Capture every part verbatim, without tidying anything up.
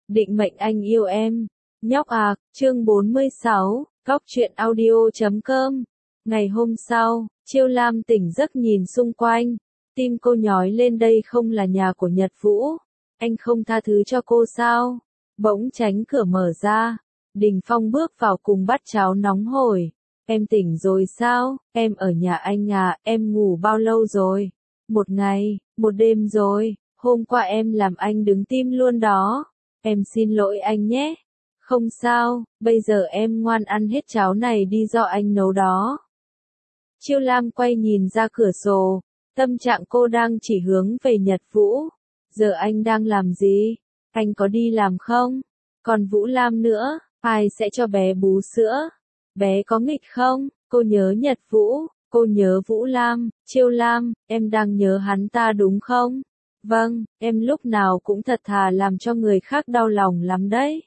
Định mệnh anh yêu em. Nhóc à, chương bốn mươi sáu, Cóc truyện audio chấm com. Ngày hôm sau, Chiêu Lam tỉnh giấc nhìn xung quanh. Tim cô nhói lên, đây không là nhà của Nhật Vũ. Anh không tha thứ cho cô sao? Bỗng tránh cửa mở ra. Đình Phong bước vào cùng bát cháo nóng hổi. Em tỉnh rồi sao? Em ở nhà anh à, em ngủ bao lâu rồi? Một ngày, một đêm rồi. Hôm qua em làm anh đứng tim luôn đó. Em xin lỗi anh nhé. Không sao, bây giờ em ngoan ăn hết cháo này đi, do anh nấu đó. Chiêu Lam quay nhìn ra cửa sổ. Tâm trạng cô đang chỉ hướng về Nhật Vũ. Giờ anh đang làm gì? Anh có đi làm không? Còn Vũ Lam nữa, ai sẽ cho bé bú sữa? Bé có nghịch không? Cô nhớ Nhật Vũ, cô nhớ Vũ Lam. Chiêu Lam, em đang nhớ hắn ta đúng không? Vâng, em lúc nào cũng thật thà làm cho người khác đau lòng lắm đấy.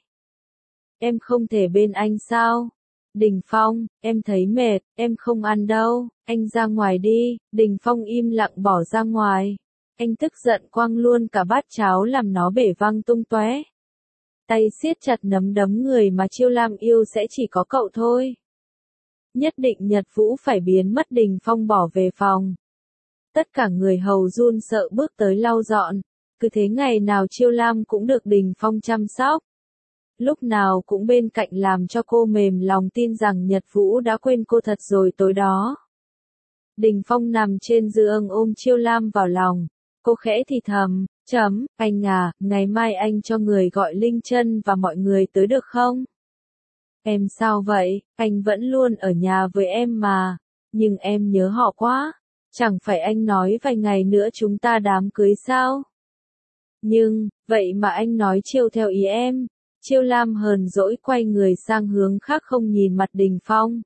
Em không thể bên anh sao? Đình Phong, em thấy mệt, em không ăn đâu, anh ra ngoài đi. Đình Phong im lặng bỏ ra ngoài. Anh tức giận quăng luôn cả bát cháo làm nó bể văng tung tóe. Tay siết chặt nắm đấm, người mà Chiêu Lam yêu sẽ chỉ có cậu thôi. Nhất định Nhật Vũ phải biến mất. Đình Phong bỏ về phòng. Tất cả người hầu run sợ bước tới lau dọn. Cứ thế ngày nào Chiêu Lam cũng được Đình Phong chăm sóc. Lúc nào cũng bên cạnh làm cho cô mềm lòng tin rằng Nhật Vũ đã quên cô thật rồi tối đó. Đình Phong nằm trên giường ôm Chiêu Lam vào lòng. Cô khẽ thì thầm, chấm, anh à, ngày mai anh cho người gọi Linh Chân và mọi người tới được không? Em sao vậy, anh vẫn luôn ở nhà với em mà, nhưng em nhớ họ quá. Chẳng phải anh nói vài ngày nữa chúng ta đám cưới sao? Nhưng, vậy mà anh nói chiêu theo ý em. Chiêu Lam hờn dỗi quay người sang hướng khác không nhìn mặt Đình Phong.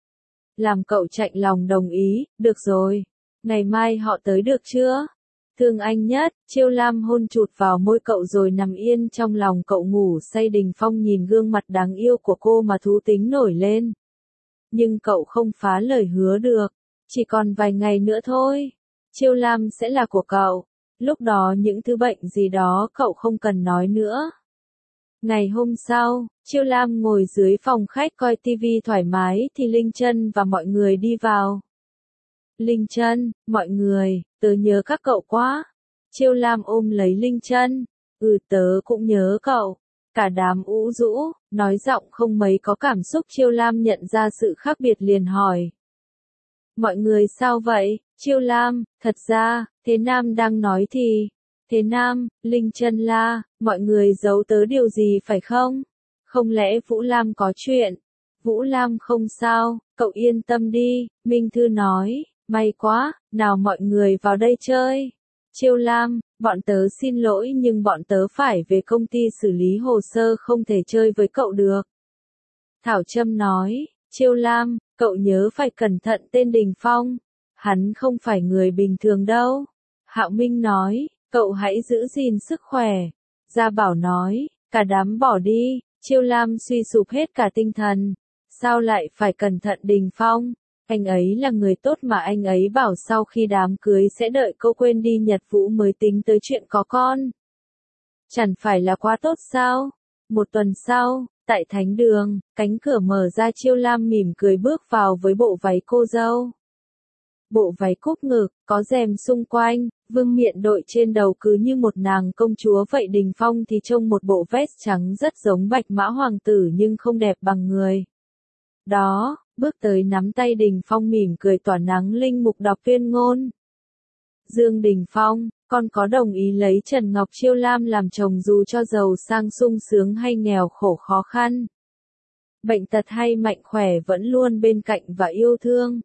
Làm cậu chạnh lòng đồng ý, được rồi. Ngày mai họ tới được chưa? Thương anh nhất. Chiêu Lam hôn chụt vào môi cậu rồi nằm yên trong lòng cậu ngủ say. Đình Phong nhìn gương mặt đáng yêu của cô mà thú tính nổi lên. Nhưng cậu không phá lời hứa được. Chỉ còn vài ngày nữa thôi. Chiêu Lam sẽ là của cậu. Lúc đó những thứ bệnh gì đó cậu không cần nói nữa. Ngày hôm sau, Chiêu Lam ngồi dưới phòng khách coi tivi thoải mái thì Linh Chân và mọi người đi vào. Linh Chân, mọi người, tớ nhớ các cậu quá. Chiêu Lam ôm lấy Linh Chân. Ừ, tớ cũng nhớ cậu. Cả đám ủ rũ, nói giọng không mấy có cảm xúc. Chiêu Lam nhận ra sự khác biệt liền hỏi. Mọi người sao vậy? Chiêu Lam, thật ra, Thế Nam đang nói thì... Thế Nam, Linh Chân la, mọi người giấu tớ điều gì phải không? Không lẽ Vũ Lam có chuyện? Vũ Lam không sao, cậu yên tâm đi, Minh Thư nói, may quá, nào mọi người vào đây chơi. Chiêu Lam, bọn tớ xin lỗi nhưng bọn tớ phải về công ty xử lý hồ sơ, không thể chơi với cậu được. Thảo Trâm nói, Chiêu Lam, cậu nhớ phải cẩn thận tên Đình Phong, hắn không phải người bình thường đâu. Hạo Minh nói, cậu hãy giữ gìn sức khỏe. Gia Bảo nói, cả đám bỏ đi. Chiêu Lam suy sụp hết cả tinh thần. Sao lại phải cẩn thận Đình Phong? Anh ấy là người tốt mà, anh ấy bảo sau khi đám cưới sẽ đợi cô quên đi Nhật Vũ mới tính tới chuyện có con. Chẳng phải là quá tốt sao? Một tuần sau, tại thánh đường, cánh cửa mở ra. Chiêu Lam mỉm cười bước vào với bộ váy cô dâu. Bộ váy cúp ngực, có rèm xung quanh, vương miện đội trên đầu cứ như một nàng công chúa vậy. Đình Phong thì trông một bộ vest trắng rất giống Bạch Mã Hoàng tử nhưng không đẹp bằng người. Đó, bước tới nắm tay Đình Phong mỉm cười tỏa nắng linh mục đọc tuyên ngôn. Dương Đình Phong, con có đồng ý lấy Trần Ngọc Chiêu Lam làm chồng dù cho giàu sang sung sướng hay nghèo khổ khó khăn? Bệnh tật hay mạnh khỏe vẫn luôn bên cạnh và yêu thương.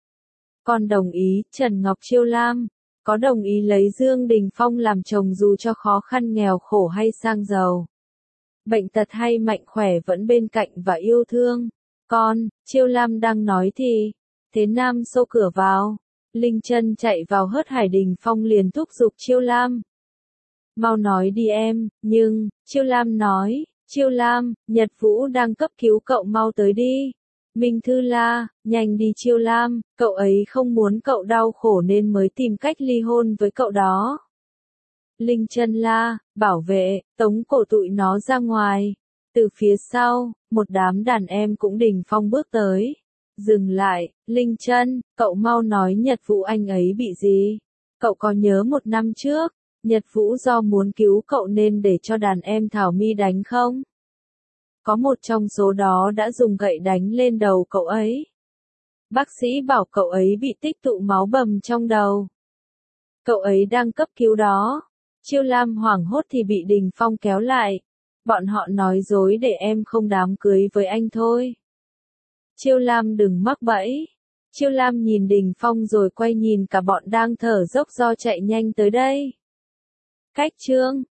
Con đồng ý. Trần Ngọc Chiêu Lam, có đồng ý lấy Dương Đình Phong làm chồng dù cho khó khăn nghèo khổ hay sang giàu? Bệnh tật hay mạnh khỏe vẫn bên cạnh và yêu thương. Con, Chiêu Lam đang nói thì, Thế Nam xô cửa vào. Linh Chân chạy vào hớt hải. Đình Phong liền thúc giục Chiêu Lam. Mau nói đi em, nhưng, Chiêu Lam nói, Chiêu Lam, Nhật Vũ đang cấp cứu cậu, mau tới đi. Minh Thư la, nhanh đi Chiêu Lam, cậu ấy không muốn cậu đau khổ nên mới tìm cách ly hôn với cậu đó. Linh Chân la, bảo vệ, tống cổ tụi nó ra ngoài. Từ phía sau, một đám đàn em cũng đình phong bước tới. Dừng lại, Linh Chân, cậu mau nói Nhật Vũ anh ấy bị gì? Cậu có nhớ một năm trước, Nhật Vũ do muốn cứu cậu nên để cho đàn em Thảo My đánh không? Có một trong số đó đã dùng gậy đánh lên đầu cậu ấy. Bác sĩ bảo cậu ấy bị tích tụ máu bầm trong đầu. Cậu ấy đang cấp cứu đó. Chiêu Lam hoảng hốt thì bị Đình Phong kéo lại. Bọn họ nói dối để em không đám cưới với anh thôi. Chiêu Lam đừng mắc bẫy. Chiêu Lam nhìn Đình Phong rồi quay nhìn cả bọn đang thở dốc do chạy nhanh tới đây. Cách chương